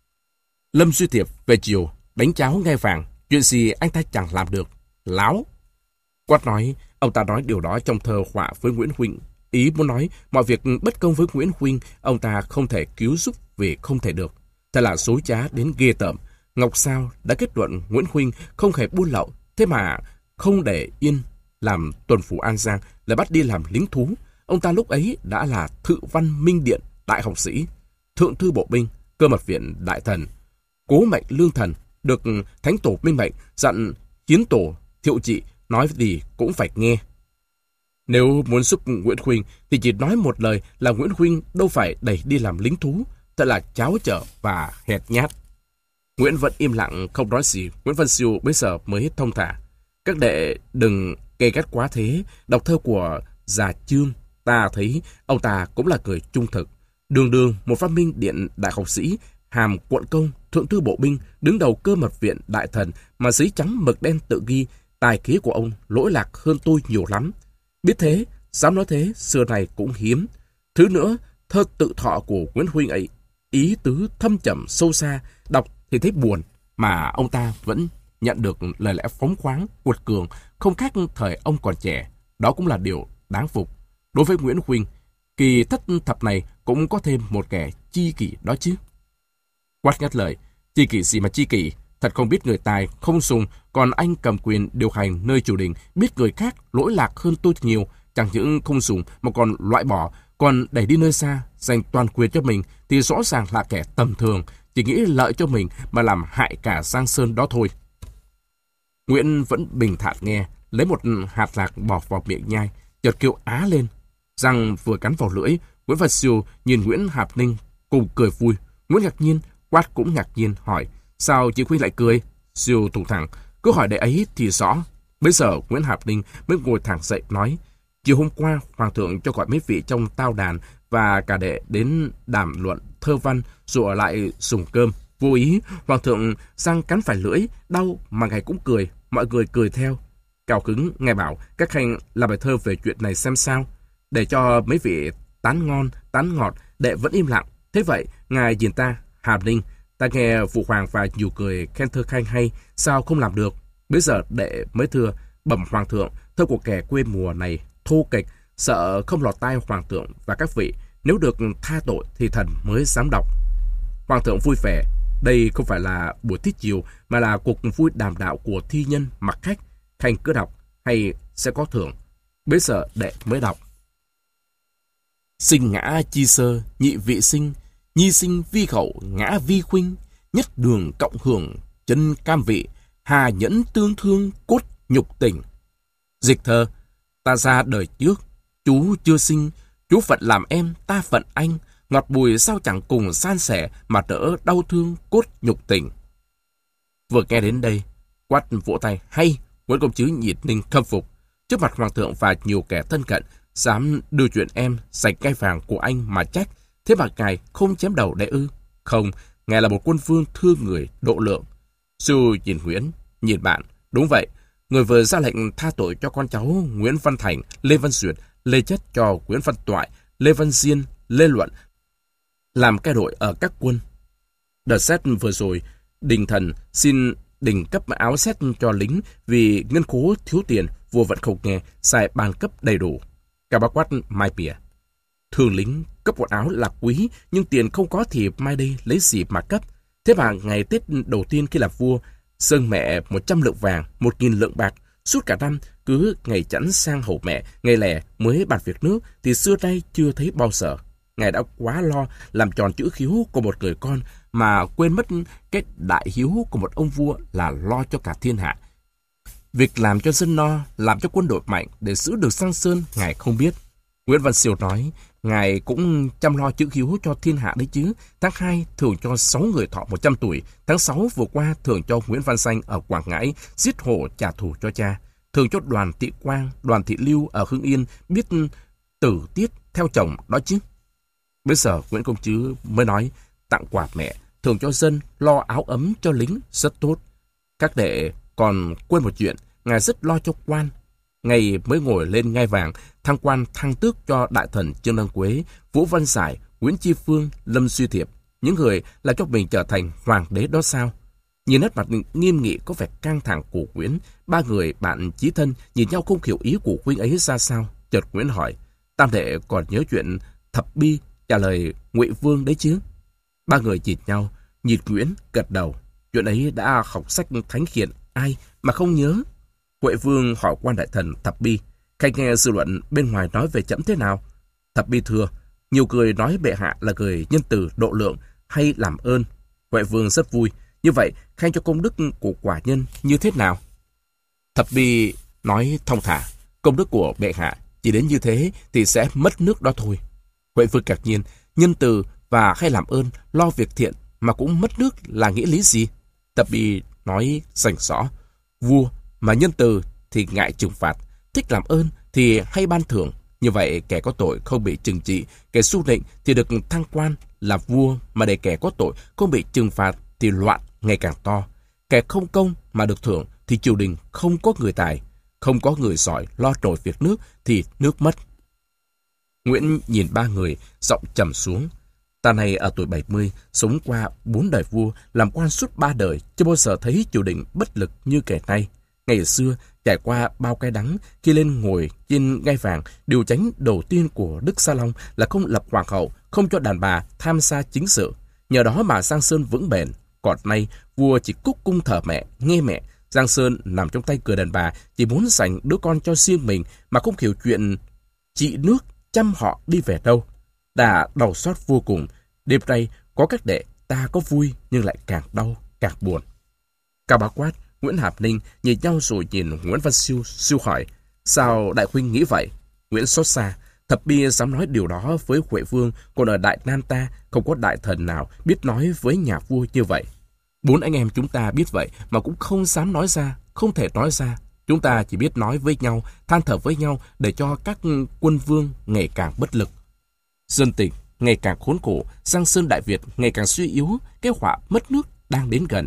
Lâm Duy Thiệp về chiều, đánh cháo ngai vàng. Chuyện gì anh ta chẳng làm được. Láo! Quát nói, ông ta nói điều đó trong thơ họa với Nguyễn huynh. Ý muốn nói, mọi việc bất công với Nguyễn huynh, ông ta không thể cứu giúp vì không thể được. Thật là dối trá đến ghê tởm. Ngọc Sao đã kết luận Nguyễn huynh không hề buôn lậu, thế mà không để yên làm tuần phủ An Giang, lại bắt đi làm lính thú. Ông ta lúc ấy đã là Thự Văn Minh Điện đại học sĩ, Thượng thư bộ binh, Cơ Mật viện đại thần, cố mệnh lương thần, được Thánh tổ minh mệnh dặn Hiến tổ Thiệu Trị nói gì cũng phải nghe. Nếu muốn giúp Nguyễn huynh thì chỉ nói một lời là Nguyễn huynh đâu phải đẩy đi làm lính thú, thật là cháo trở và hèn nhát. Nguyễn vẫn im lặng không nói gì. Nguyễn Văn Siêu bây giờ mới thông thả: các đệ đừng gay gắt quá thế. Đọc thơ của già Trương, ta thấy ông ta cũng là người trung thực, đường đường một văn minh điện đại học sĩ, hàm quận công, thượng thư bộ binh, đứng đầu cơ mật viện đại thần mà giấy trắng mực đen tự ghi tài kế của ông lỗi lạc hơn tôi nhiều lắm. Biết thế, dám nói thế, xưa này cũng hiếm. Thứ nữa, thơ tự thọ của Nguyễn huynh ấy, ý tứ thâm trầm sâu xa, đọc thì thấy buồn, mà ông ta vẫn nhận được lời lẽ phóng khoáng, cuột cường, không khác thời ông còn trẻ. Đó cũng là điều đáng phục. Đối với Nguyễn huynh, kỳ thất thập này cũng có thêm một kẻ chi kỷ đó chứ. Quát ngắt lời, chi kỷ gì mà chi kỷ, thật không biết người tài, không sùng, còn anh cầm quyền điều hành nơi triều đình, biết người khác lỗi lạc hơn tôi nhiều, chẳng những không sùng mà còn loại bỏ, còn đẩy đi nơi xa, dành toàn quyền cho mình, thì rõ ràng là kẻ tầm thường, chỉ nghĩ lợi cho mình mà làm hại cả Giang Sơn đó thôi. Nguyễn vẫn bình thản nghe, lấy một hạt lạc bỏ vào miệng nhai, chợt kêu á lên. Răng vừa cắn vào lưỡi, Nguyễn Văn Siêu nhìn Nguyễn Hạp Ninh cùng cười vui. Nguyễn ngạc nhiên, Quát cũng ngạc nhiên, hỏi, sao chị Khuynh lại cười? Siêu thủ thẳng, cứ hỏi để ấy thì rõ. Bây giờ Nguyễn Hạp Ninh mới ngồi thẳng dậy nói, chiều hôm qua Hoàng thượng cho gọi mấy vị trong tao đàn và cả đệ đến đàm luận thơ văn, rồi ở lại dùng cơm. Vô ý, Hoàng thượng răng cắn phải lưỡi, đau mà ngài cũng cười, mọi người cười theo. Cao Cứng ngài bảo các khanh làm bài thơ về chuyện này xem sao, để cho mấy vị tán ngon, tán ngọt, đệ vẫn im lặng. Thế vậy, ngài nhìn ta, Hàm Ninh, ta nghe phụ hoàng và nhiều cười khen thơ khanh hay, sao không làm được? Bây giờ đệ mới thưa, bẩm Hoàng thượng, thơ của kẻ quê mùa này thô kịch, sợ không lọt tai Hoàng thượng và các vị, nếu được tha tội thì thần mới dám đọc. Hoàng thượng vui vẻ, đây không phải là buổi tiết chiều, mà là cuộc vui đàm đạo của thi nhân mặc khách. Khanh cứ đọc, hay sẽ có thưởng. Bây giờ đệ mới đọc. Sinh ngã chi sơ, nhị vị sinh, nhi sinh vi khẩu, ngã vi khuynh, nhất đường cộng hưởng, chân cam vị, hà nhẫn tương thương, cốt nhục tình. Dịch thơ, ta ra đời trước, chú chưa sinh, chú phận làm em, ta phận anh, ngọt bùi sao chẳng cùng san sẻ mà đỡ đau thương cốt nhục tình. Vừa nghe đến đây, Quát vỗ tay hay, Nguyễn công chứ nhiệt ninh khâm phục. Trước mặt Hoàng thượng và nhiều kẻ thân cận, dám đưa chuyện em giành ngai vàng của anh mà trách, thế mà ngài không chém đầu đệ ư? Không, ngài là một quân vương thương người, độ lượng. Sư nhìn Nguyễn, nhìn bạn, đúng vậy, người vừa ra lệnh tha tội cho con cháu Nguyễn Văn Thành, Lê Văn Duyệt, Lê Chất cho Nguyễn Văn Toại, Lê Văn Diên, Lê Luận, làm cai đội ở các quân. Đợt xét vừa rồi, Đình Thần xin Đình cấp áo xét cho lính vì ngân khố thiếu tiền, vua vẫn không nghe, xài ban cấp đầy đủ. Cả bác Quát mai pìa. Thường lính cấp quần áo là quý, nhưng tiền không có thì mai đây lấy gì mà cấp. Thế mà ngày Tết đầu tiên khi làm vua, dâng mẹ một trăm lượng vàng, một nghìn lượng bạc. Suốt cả năm, cứ ngày chẵn sang hầu mẹ, ngày lẻ mới bàn việc nước, thì xưa nay chưa thấy bao giờ. Ngài đã quá lo làm tròn chữ hiếu của một người con, mà quên mất cái đại hiếu của một ông vua là lo cho cả thiên hạ. Việc làm cho dân no, làm cho quân đội mạnh để giữ được Giang Sơn, ngài không biết. Nguyễn Văn Siêu nói, ngài cũng chăm lo chữ hiếu cho thiên hạ đấy chứ. Tháng hai thường cho sáu người thọ một trăm tuổi. Tháng sáu vừa qua thường cho Nguyễn Văn Danh ở Quảng Ngãi giết hổ trả thù cho cha. Thường cho Đoàn Thị Quang, Đoàn Thị Lưu ở Hưng Yên biết tử tiết theo chồng đó chứ. Bây giờ Nguyễn Công Trứ mới nói, tặng quà mẹ, thường cho dân, lo áo ấm cho lính, rất tốt. Các đệ còn quên một chuyện, ngài rất lo cho quan. Ngày mới ngồi lên ngai vàng, thăng quan thăng tước cho đại thần Trương Đăng Quế, Vũ Văn Giải, Nguyễn Chi Phương, Lâm Duy Thiệp, những người làm cho mình trở thành hoàng đế đó sao? Nhìn nét mặt nghiêm nghị có vẻ căng thẳng của Nguyễn, ba người bạn chí thân nhìn nhau không hiểu ý của huynh ấy ra sao. Chợt Nguyễn hỏi, tam đệ còn nhớ chuyện thập bi trả lời Ngụy Vương đấy chứ? Ba người nhìn nhau, nhìn Nguyễn gật đầu. Chuyện ấy đã học sách thánh khiển, ai mà không nhớ? Huệ Vương hỏi quan đại thần thập bi, khanh nghe dư luận bên ngoài nói về trẫm thế nào? Thập bi thưa, nhiều người nói bệ hạ là người nhân từ, độ lượng, hay làm ơn. Huệ Vương rất vui. Như vậy, khanh cho công đức của quả nhân như thế nào? Thập bi nói thông thả, công đức của bệ hạ chỉ đến như thế thì sẽ mất nước đó thôi. Huệ Vương ngạc nhiên, nhân từ và hay làm ơn, lo việc thiện mà cũng mất nước là nghĩa lý gì? Thập bi nói rành rõ, vua mà nhân từ thì ngại trừng phạt, thích làm ơn thì hay ban thưởng. Như vậy kẻ có tội không bị trừng trị, kẻ xu nịnh thì được thăng quan là vua, mà để kẻ có tội không bị trừng phạt thì loạn ngày càng to. Kẻ không công mà được thưởng thì triều đình không có người tài, không có người giỏi lo nổi việc nước thì nước mất. Nguyễn nhìn ba người, giọng trầm xuống. Ta này ở tuổi bảy mươi, sống qua bốn đời vua, làm quan suốt ba đời, chưa bao giờ thấy triều đình bất lực như kẻ nay. Ngày xưa, trải qua bao cái đắng, khi lên ngồi trên ngai vàng, điều chánh đầu tiên của Đức Sa Long là không lập hoàng hậu, không cho đàn bà tham gia chính sự. Nhờ đó mà Giang Sơn vững bền. Còn nay, vua chỉ cúc cung thờ mẹ, nghe mẹ. Giang Sơn nằm trong tay cửa đàn bà, chỉ muốn dành đứa con cho riêng mình mà không hiểu chuyện trị nước, chăm họ đi về đâu. Ta đau xót vô cùng. Đêm nay có các đệ, ta có vui nhưng lại càng đau, càng buồn. Cao Bá Quát, Nguyễn Hạp Ninh nhìn nhau rồi nhìn Nguyễn Văn Siêu, Siêu hỏi: Sao đại huynh nghĩ vậy? Nguyễn xót xa, Thập Bi dám nói điều đó với Huệ Vương, còn ở Đại Nam ta không có đại thần nào biết nói với nhà vua như vậy. Bốn anh em chúng ta biết vậy mà cũng không dám nói ra, không thể nói ra. Chúng ta chỉ biết nói với nhau, than thở với nhau để cho các quân vương ngày càng bất lực. Dân tình ngày càng khốn khổ, Giang Sơn Đại Việt ngày càng suy yếu, cái họa mất nước đang đến gần.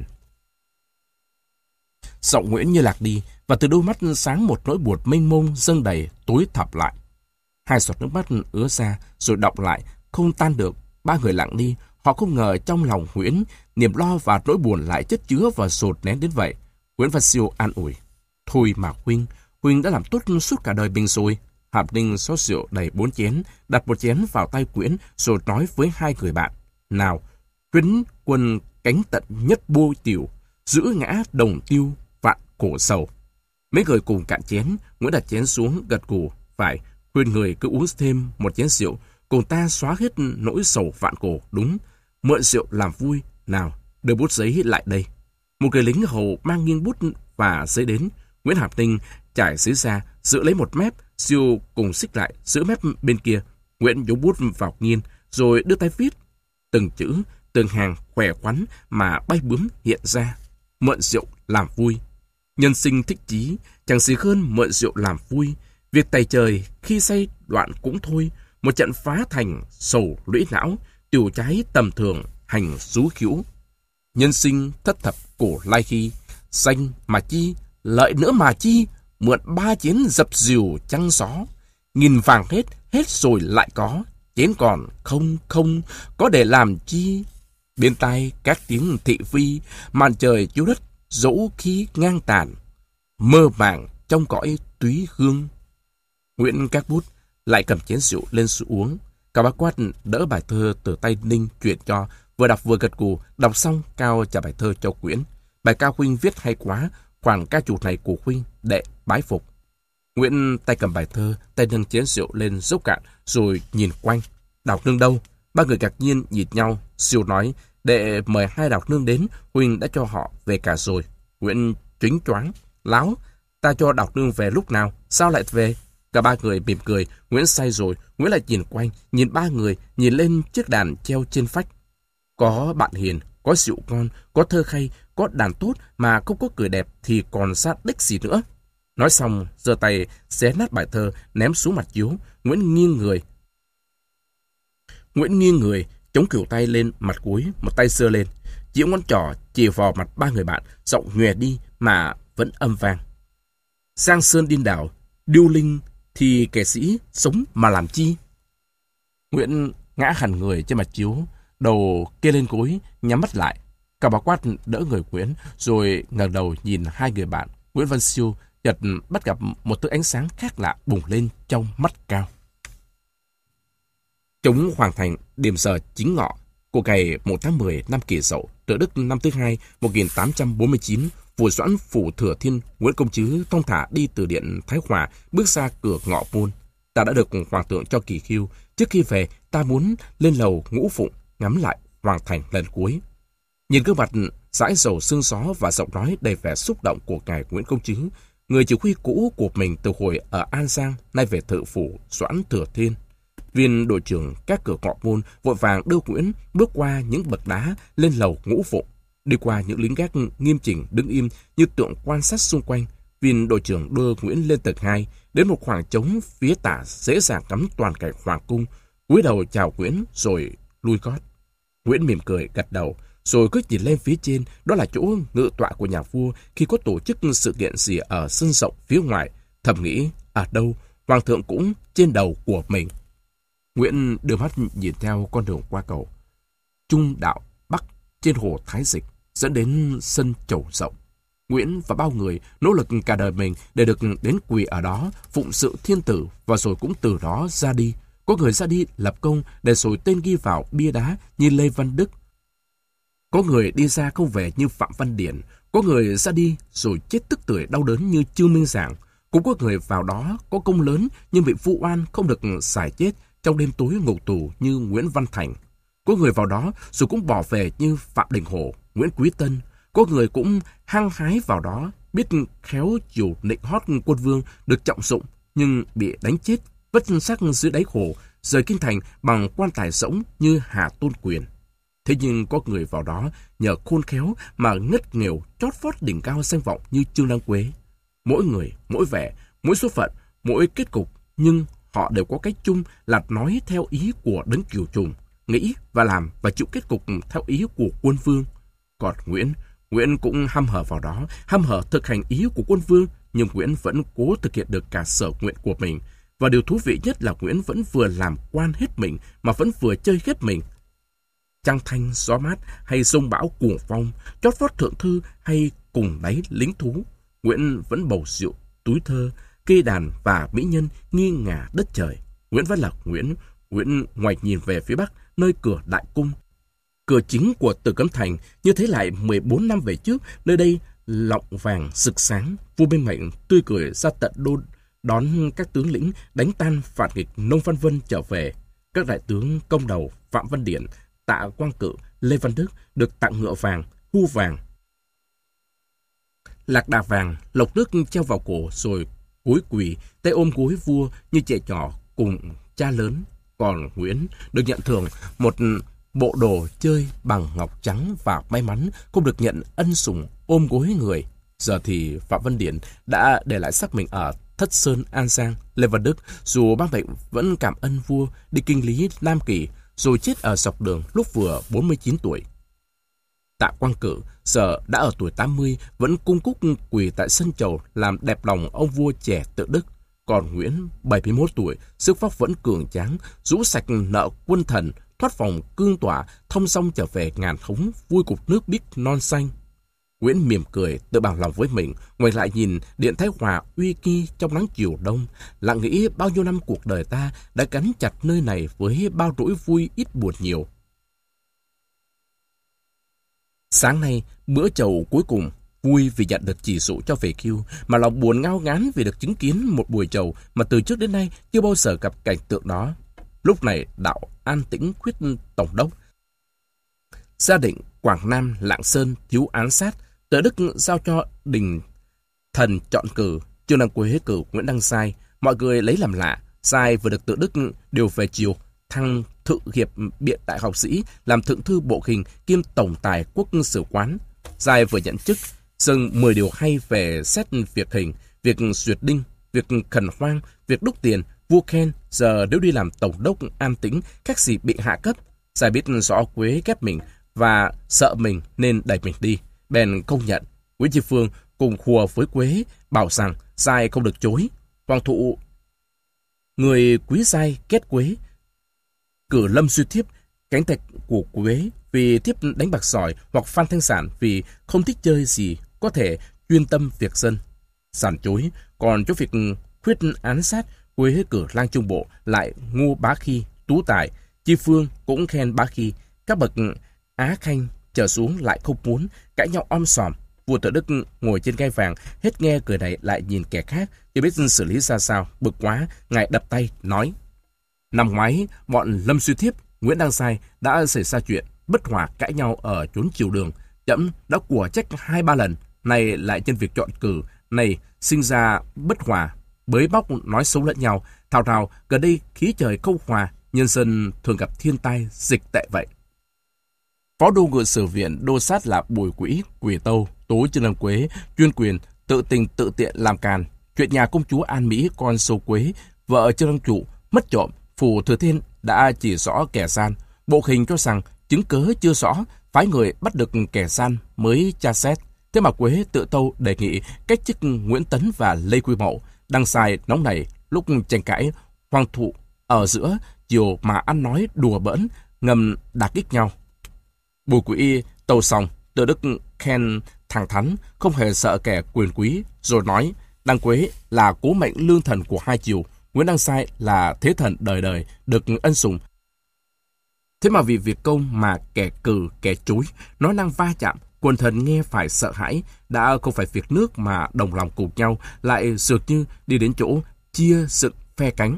Giọng Nguyễn như lạc đi, và từ đôi mắt sáng một nỗi buồn mênh mông dâng đầy, tối thẳm lại. Hai giọt nước mắt ứa ra rồi đọng lại, không tan được. Ba người lặng đi, họ không ngờ trong lòng Nguyễn niềm lo và nỗi buồn lại chất chứa và dồn nén đến vậy. Nguyễn Văn Siêu an ủi: Thôi mà huynh, huynh đã làm tốt suốt cả đời mình rồi. Hạp Ninh xót rượu đầy bốn chén, đặt một chén vào tay Nguyễn rồi nói với hai người bạn: Nào, huynh quân cánh tận nhất bôi tiểu, giữ ngã đồng tiêu, vạn cổ sầu. Mấy người cùng cạn chén. Nguyễn đặt chén xuống gật gù: Phải, khuyên người cứ uống thêm một chén rượu, cùng ta xóa hết nỗi sầu vạn cổ. Đúng, mượn rượu làm vui. Nào, đưa bút giấy lại đây. Một người lính hầu mang nghiêng bút và giấy đến. Nguyễn Hạp Ninh trải giấy ra, giữ lấy một mép, Siêu cùng xích lại giữ mép bên kia. Nguyễn giấu bút vào nghiên rồi đưa tay viết. Từng chữ, từng hàng khỏe khoắn mà bay bướm hiện ra. Mượn rượu làm vui. Nhân sinh thích chí, chẳng gì hơn mượn rượu làm vui. Việc tày trời khi say đoạn cũng thôi. Một trận phá thành sầu lũy não, tiểu trái tầm thường hành rú khiếu. Nhân sinh thất thập cổ lai khi, xanh mà chi, lợi nữa mà chi, mượn ba chén dập dìu trăng gió. Nghìn vàng hết, hết rồi lại có, chén còn không không, có để làm chi. Bên tai các tiếng thị phi, màn trời chiếu đất, dẫu khí ngang tàn, mơ màng trong cõi túy hương. Nguyễn các bút lại cầm chén rượu lên uống. Cao Bá Quát đỡ bài thơ từ tay Ninh chuyển cho, vừa đọc vừa gật gù. Đọc xong, Cao trả bài thơ cho Nguyễn. Bài Cao huynh viết hay quá, khoản ca chủ này của huynh đệ bái phục. Nguyễn tay cầm bài thơ, tay nâng chén rượu lên dốc cạn, rồi nhìn quanh. Đào Nương đâu? Ba người ngạc nhiên nhìn nhau. Siêu nói: Đệ mời hai Đào Nương đến, huynh đã cho họ về cả rồi. Nguyễn choáng choáng: Láo, ta cho Đào Nương về lúc nào? Sao lại về? Cả ba người mỉm cười. Nguyễn say rồi. Nguyễn lại nhìn quanh, nhìn ba người, nhìn lên chiếc đàn treo trên phách. Có bạn hiền, có rượu ngon, có thơ khay, có đàn tốt mà không có cười đẹp thì còn sát đích gì nữa. Nói xong, giơ tay xé nát bài thơ, ném xuống mặt chiếu. Nguyễn nghiêng người. Nguyễn nghiêng người, chống khuỷu tay lên mặt gối, một tay giơ lên, chiếc ngón trỏ chì vào mặt ba người bạn, giọng nhòe đi mà vẫn âm vang. Giang Sơn điên đảo, điêu linh thì kẻ sĩ sống mà làm chi? Nguyễn ngã hẳn người trên mặt chiếu, đầu kê lên gối, nhắm mắt lại. Cao Bá Quát đỡ người Nguyễn, rồi ngẩng đầu nhìn hai người bạn. Nguyễn Văn Siêu chợt bắt gặp một thứ ánh sáng khác lạ bùng lên trong mắt Cao. Chống Hoàng Thành, điểm giờ chính ngọ của ngày một tháng mười năm Kỷ Dậu, Tự Đức năm thứ hai một nghìn tám trăm bốn mươi chín, Vua Doãn phủ Thừa Thiên, Nguyễn Công Trứ thong thả đi từ điện Thái Hòa, bước ra cửa ngọ môn. Ta đã được hoàng thượng cho kỳ khiêu. Trước khi về, ta muốn lên lầu Ngũ Phụng ngắm lại Hoàng Thành lần cuối. Nhìn gương mặt dãi dầu sương gió và giọng nói đầy vẻ xúc động của ngài Nguyễn Công Trứ, người chỉ huy cũ của mình từ hồi ở An Giang, nay về thự phủ Doãn Thừa Thiên. Viên đội trưởng các cửa ngọ môn vội vàng đưa Nguyễn bước qua những bậc đá lên lầu Ngũ Phụng, đi qua những lính gác nghiêm chỉnh đứng im như tượng quan sát xung quanh. Viên đội trưởng đưa Nguyễn lên tầng hai, đến một khoảng trống phía tả dễ dàng ngắm toàn cảnh hoàng cung, cúi đầu chào Nguyễn rồi lui gót. Nguyễn mỉm cười gật đầu, rồi cứ nhìn lên phía trên, đó là chỗ ngự tọa của nhà vua khi có tổ chức sự kiện gì ở sân rộng phía ngoài. Thầm nghĩ, ở đâu, hoàng thượng cũng trên đầu của mình. Nguyễn đưa mắt nhìn theo con đường qua cầu Trung Đạo Bắc trên hồ Thái Dịch, dẫn đến sân Chầu Rộng. Nguyễn và bao người nỗ lực cả đời mình để được đến quỳ ở đó, phụng sự thiên tử, và rồi cũng từ đó ra đi. Có người ra đi lập công để rồi tên ghi vào bia đá như Lê Văn Đức. Có người đi ra không về như Phạm Văn Điển. Có người ra đi rồi chết tức tưởi đau đớn như Trương Minh Giảng. Cũng có người vào đó có công lớn nhưng bị vu oan không được xài chết trong đêm tối ngục tù như Nguyễn Văn Thành. Có người vào đó rồi cũng bỏ về như Phạm Đình Hổ, Nguyễn Quý Tân. Có người cũng hăng hái vào đó, biết khéo chiều nịnh hót quân vương được trọng dụng, nhưng bị đánh chết, vất xác dưới đáy hồ, rời kinh thành bằng quan tài rỗng như Hà Tôn Quyền. Thế nhưng có người vào đó nhờ khôn khéo mà ngất nghèo chót vót đỉnh cao danh vọng như Trương Đăng Quế. Mỗi người, mỗi vẻ, mỗi số phận, mỗi kết cục, nhưng họ đều có cái chung là nói theo ý của Đấng Kiều Trùng, nghĩ và làm và chịu kết cục theo ý của quân vương. Còn Nguyễn, Nguyễn cũng hăm hở vào đó, hăm hở thực hành ý của quân vương, nhưng Nguyễn vẫn cố thực hiện được cả sở nguyện của mình. Và điều thú vị nhất là Nguyễn vẫn vừa làm quan hết mình mà vẫn vừa chơi hết mình. Trăng thanh gió mát hay sông bão cuồng phong, chót vót thượng thư hay cùng đáy lính thú, Nguyễn vẫn bầu rượu, túi thơ, cây đàn và mỹ nhân nghiêng ngả đất trời. Nguyễn vẫn là Nguyễn. Nguyễn ngoài nhìn về phía bắc, nơi cửa đại cung, cửa chính của Tử Cấm Thành, như thế lại mười bốn năm về trước, nơi đây lọng vàng rực sáng, vua Minh Mệnh tươi cười ra tận đôn đón các tướng lĩnh đánh tan phản nghịch Nông Văn Vân trở về. Các đại tướng công đầu Phạm Văn Điển, Tạ Quang Cự, Lê Văn Đức được tặng ngựa vàng, hu vàng, lạc đà vàng, lộc nước treo vào cổ rồi cúi quỳ, tay ôm gối vua như trẻ nhỏ cùng cha lớn. Còn Nguyễn được nhận thưởng một bộ đồ chơi bằng ngọc trắng và may mắn không được nhận ân sủng ôm gối người. Giờ thì Phạm Văn Điển đã để lại xác mình ở Thất Sơn An Giang. Lê Văn Đức dù bác bệnh vẫn cảm ơn vua đi kinh lý Nam Kỳ, rồi chết ở dọc đường lúc vừa bốn mươi chín tuổi. Tạ Quang Cự giờ đã ở tuổi tám mươi, vẫn cung cúc quỳ tại sân chầu làm đẹp lòng ông vua trẻ tự Đức. Còn Nguyễn, bảy mươi mốt tuổi, sức vóc vẫn cường tráng, rũ sạch nợ quân thần, thoát phòng cương tỏa, thông song trở về ngàn hống, vui cục nước biếc non xanh. Nguyễn mỉm cười, tự bảo lòng với mình, ngoảnh lại nhìn Điện Thái Hòa uy nghi trong nắng chiều đông, lặng nghĩ bao nhiêu năm cuộc đời ta đã gắn chặt nơi này với bao nỗi vui ít buồn nhiều. Sáng nay, bữa chầu cuối cùng, vui vì nhận được chỉ dụ cho về hưu, mà lòng buồn ngao ngán vì được chứng kiến một buổi chầu mà từ trước đến nay chưa bao giờ gặp cảnh tượng đó. Lúc này đạo An Tĩnh khuyết tổng đốc, gia định Quảng Nam Lạng Sơn thiếu án sát, Tự Đức giao cho đình thần chọn cử, Trương Đăng Quế cử Nguyễn Đăng Sai. Mọi người lấy làm lạ, Sai vừa được Tự Đức điều về triều, thăng thự hiệp biện đại học sĩ, làm thượng thư bộ hình kiêm tổng tài quốc sử quán. Sai vừa nhận chức, dâng mười điều hay về xét việc hình, việc duyệt đinh, việc khẩn hoang, việc đúc tiền. Vua khen, giờ nếu đi làm tổng đốc An Tĩnh, các gì bị hạ cấp. Sai biết rõ Quế ghét mình và sợ mình nên đẩy mình đi, bèn không nhận. Nguyễn Tri Phương cùng hùa với Quế, bảo rằng Sai không được chối. Hoàng thụ người quý Sai ghét Quế, cử Lâm Duy Thiếp, cánh tạch của Quế vì Thiếp đánh bạc giỏi, hoặc Phan Thanh Sản vì không thích chơi gì, có thể chuyên tâm việc dân. Sản chối, còn chỗ việc khuyết án sát, Quế cử Lang Trung Bộ lại Ngô Bá Khi, Tú Tài. Tri Phương cũng khen Bá Khi. Các bậc Á Khanh trở xuống lại không muốn, cãi nhau om sòm. Vua Tự Đức ngồi trên gai vàng, hết nghe cười này lại nhìn kẻ khác, chưa biết xử lý ra sao. Bực quá, ngài đập tay nói: Năm ngoái, bọn Lâm Duy Thiếp, Nguyễn Đăng Sai đã xảy ra chuyện bất hòa cãi nhau ở chốn triều đường. Trẫm đã của trách hai ba lần, nay lại trên việc chọn cử này sinh ra bất hòa, bới bóc nói xấu lẫn nhau. Thào thào gần đây khí trời không hòa, nhân dân thường gặp thiên tai dịch tệ vậy. Phó đô ngự sử viện đô sát là Bùi Quỹ, Quỳ Tâu, tố Trương Đăng Quế chuyên quyền tự tình tự tiện làm càn. Chuyện nhà công chúa An Mỹ con Sâu Quế, vợ Trương Đăng Trụ, mất trộm, Phủ Thừa Thiên đã chỉ rõ kẻ gian. Bộ Hình cho rằng chứng cớ chưa rõ, phái người bắt được kẻ gian mới tra xét. Thế mà Quế tự tâu đề nghị cách chức Nguyễn Tấn và Lê Quy Mậu. Đăng sai nóng nảy, lúc tranh cãi, Hoàng thụ ở giữa, chiều mà ăn nói đùa bỡn, ngầm đả kích nhau. Bùi Quỹ tâu xong, Tự Đức khen thẳng thắn, không hề sợ kẻ quyền quý, rồi nói Đăng Quế là cố mệnh lương thần của hai triều, Nguyễn Đăng Sai là thế thần đời đời, được ân sủng. Thế mà vì việc công mà kẻ cừ, kẻ chối, nói năng va chạm, quần thần nghe phải sợ hãi, đã không phải việc nước mà đồng lòng cùng nhau, lại dường như đi đến chỗ chia dựng phe cánh.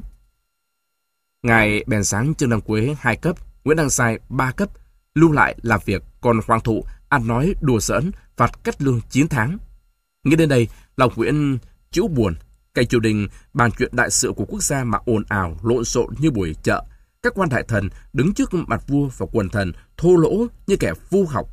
Ngài bèn sáng Trương Đăng Quế hai cấp, Nguyễn Đăng Sai ba cấp, lưu lại làm việc, còn Hoàng thụ ăn nói đùa giỡn, phạt cắt lương chín tháng. Nghĩ đến đây, lòng Nguyễn chịu buồn. Cảnh triều đình bàn chuyện đại sự của quốc gia mà ồn ào, lộn xộn như buổi chợ. Các quan đại thần đứng trước mặt vua và quần thần thô lỗ như kẻ vu học.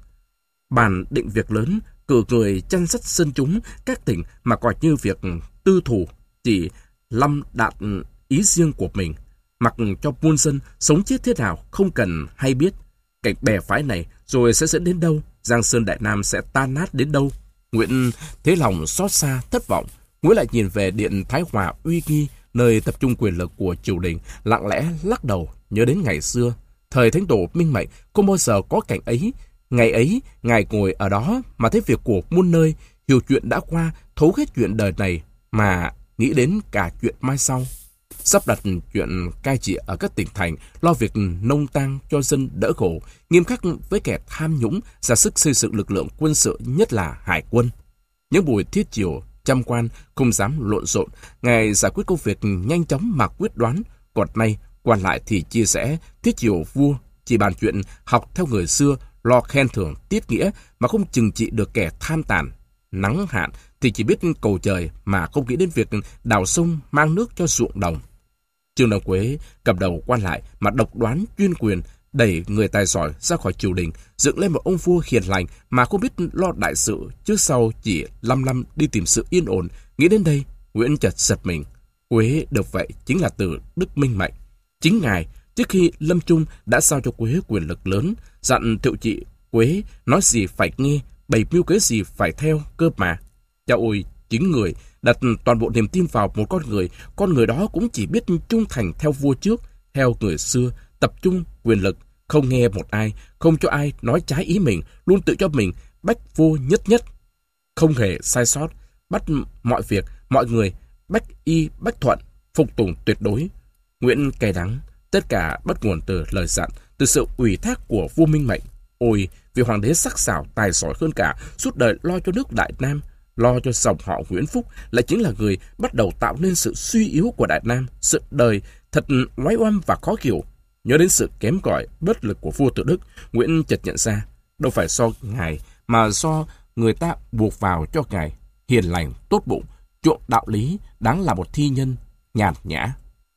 Bàn định việc lớn, cử người chăn sắt dân chúng các tỉnh mà coi như việc tư thủ, chỉ lâm đạt ý riêng của mình, mặc cho muôn dân sống chết thế nào không cần hay biết. Cảnh bè phái này rồi sẽ dẫn đến đâu, Giang Sơn Đại Nam sẽ tan nát đến đâu. Nguyễn thế lòng xót xa, thất vọng. Nguyễn lại nhìn về điện Thái Hòa uy nghi, nơi tập trung quyền lực của triều đình, lặng lẽ lắc đầu, nhớ đến ngày xưa. Thời Thánh Tổ minh mệnh, không bao giờ có cảnh ấy. Ngày ấy, Ngài ngồi ở đó mà thấy việc của muôn nơi, hiểu chuyện đã qua, thấu hết chuyện đời này, mà nghĩ đến cả chuyện mai sau. Sắp đặt chuyện cai trị ở các tỉnh thành, lo việc nông tang cho dân đỡ khổ, nghiêm khắc với kẻ tham nhũng, ra sức xây dựng lực lượng quân sự, nhất là hải quân. Những buổi thiết triều, trăm quan không dám lộn xộn, Ngài giải quyết công việc nhanh chóng mà quyết đoán. Còn nay, quan lại thì chia sẻ, thiết triều vua chỉ bàn chuyện học theo người xưa, lo khen thưởng tiết nghĩa mà không trừng trị được kẻ tham tàn. Nắng hạn thì chỉ biết cầu trời mà không nghĩ đến việc đào sông mang nước cho ruộng đồng. Trương Đăng Quế cầm đầu quan lại mà độc đoán chuyên quyền, đẩy người tài giỏi ra khỏi triều đình, dựng lên một ông vua hiền lành mà không biết lo đại sự, trước sau chỉ lăm lăm đi tìm sự yên ổn. Nghĩ đến đây, Nguyễn chợt giật mình. Quế được vậy chính là từ Đức Minh mệnh. Chính Ngài trước khi lâm chung đã giao cho Quế quyền lực lớn, dặn Thiệu Trị Quế nói gì phải nghe, bày mưu kế gì phải theo cơ mà. Chao ôi, chính người đặt toàn bộ niềm tin vào một con người, con người đó cũng chỉ biết trung thành theo vua trước, theo người xưa, tập trung quyền lực, không nghe một ai, không cho ai nói trái ý mình, luôn tự cho mình bách vô nhất nhất, không hề sai sót, bắt mọi việc, mọi người bách y bách thuận, phục tùng tuyệt đối. Nguyễn cay đắng, tất cả bắt nguồn từ lời dặn, từ sự ủy thác của vua Minh mệnh. Ôi, vì hoàng đế sắc sảo tài giỏi hơn cả, suốt đời lo cho nước Đại Nam, lo cho dòng họ Nguyễn Phúc, lại chính là người bắt đầu tạo nên sự suy yếu của Đại Nam, sự đời thật oái oăm và khó hiểu. Nhớ đến sự kém cỏi, bất lực của vua Tự Đức, Nguyễn chợt nhận ra, đâu phải do Ngài, mà do người ta buộc vào cho Ngài, hiền lành, tốt bụng, chuộng đạo lý, đáng là một thi nhân, nhàn nhã.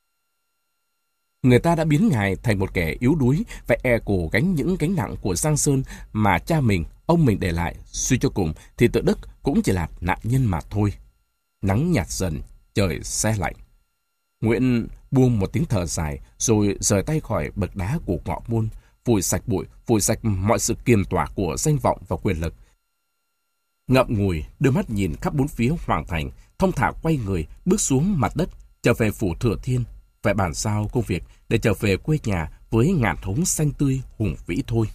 Người ta đã biến Ngài thành một kẻ yếu đuối, phải e cổ gánh những gánh nặng của Giang Sơn mà cha mình, ông mình để lại. Suy cho cùng thì Tự Đức cũng chỉ là nạn nhân mà thôi. Nắng nhạt dần, trời se lạnh. Nguyễn buông một tiếng thở dài, rồi rời tay khỏi bậc đá của ngọ môn, phủi sạch bụi, phủi sạch mọi sự kiềm tỏa của danh vọng và quyền lực. Ngậm ngùi, đưa mắt nhìn khắp bốn phía hoàng thành, thong thả quay người, bước xuống mặt đất, trở về phủ Thừa Thiên, phải bàn giao công việc để trở về quê nhà với ngàn thống xanh tươi hùng vĩ thôi.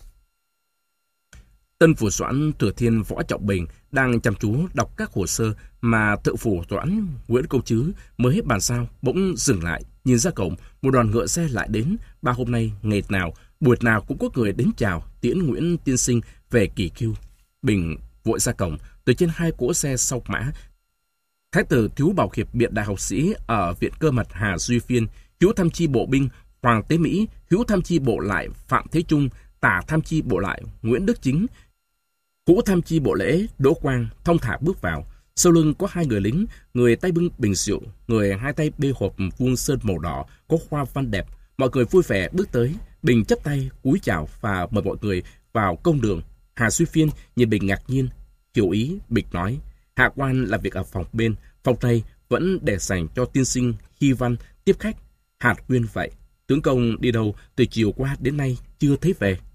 Tân phủ soạn Thừa Thiên Võ Trọng Bình đang chăm chú đọc các hồ sơ mà thượng phủ soạn Nguyễn Công Trứ mới bàn giao, bỗng dừng lại, nhìn ra cổng, một đoàn ngựa xe lại đến. Ba hôm nay, ngày nào, buổi nào cũng có người đến chào, tiễn Nguyễn tiên sinh về kỳ cưu. Bình vội ra cổng, từ trên hai cỗ xe sau mã, Thái tử Thiếu Bảo Hiệp biện đại học sĩ ở Viện Cơ Mật Hà Duy Phiên, Hữu Tham Chi Bộ binh Hoàng Tế Mỹ, Hữu Tham Chi Bộ lại Phạm Thế Trung, Tả Tham Chi Bộ lại Nguyễn Đức Chính, Hữu Tham Chi Bộ lễ Đỗ Quang thong thả bước vào. Sau lưng có hai người lính, người tay bưng bình rượu, người hai tay bê hộp vuông sơn màu đỏ có hoa văn đẹp. Mọi người vui vẻ bước tới. Bình chắp tay cúi chào và mời mọi người vào công đường. Hà Duy Phiên nhìn Bình ngạc nhiên, hiểu ý. Bình nói: Hạ quan làm việc ở phòng bên, phòng này vẫn để dành cho tiên sinh Hy Văn tiếp khách. Hạt Quyên vậy, tướng công đi đâu từ chiều qua đến nay chưa thấy về.